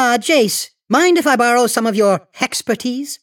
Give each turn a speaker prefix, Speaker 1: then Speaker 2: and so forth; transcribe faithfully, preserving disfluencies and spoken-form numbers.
Speaker 1: Uh, Jace, mind if I borrow some of your hexpertise?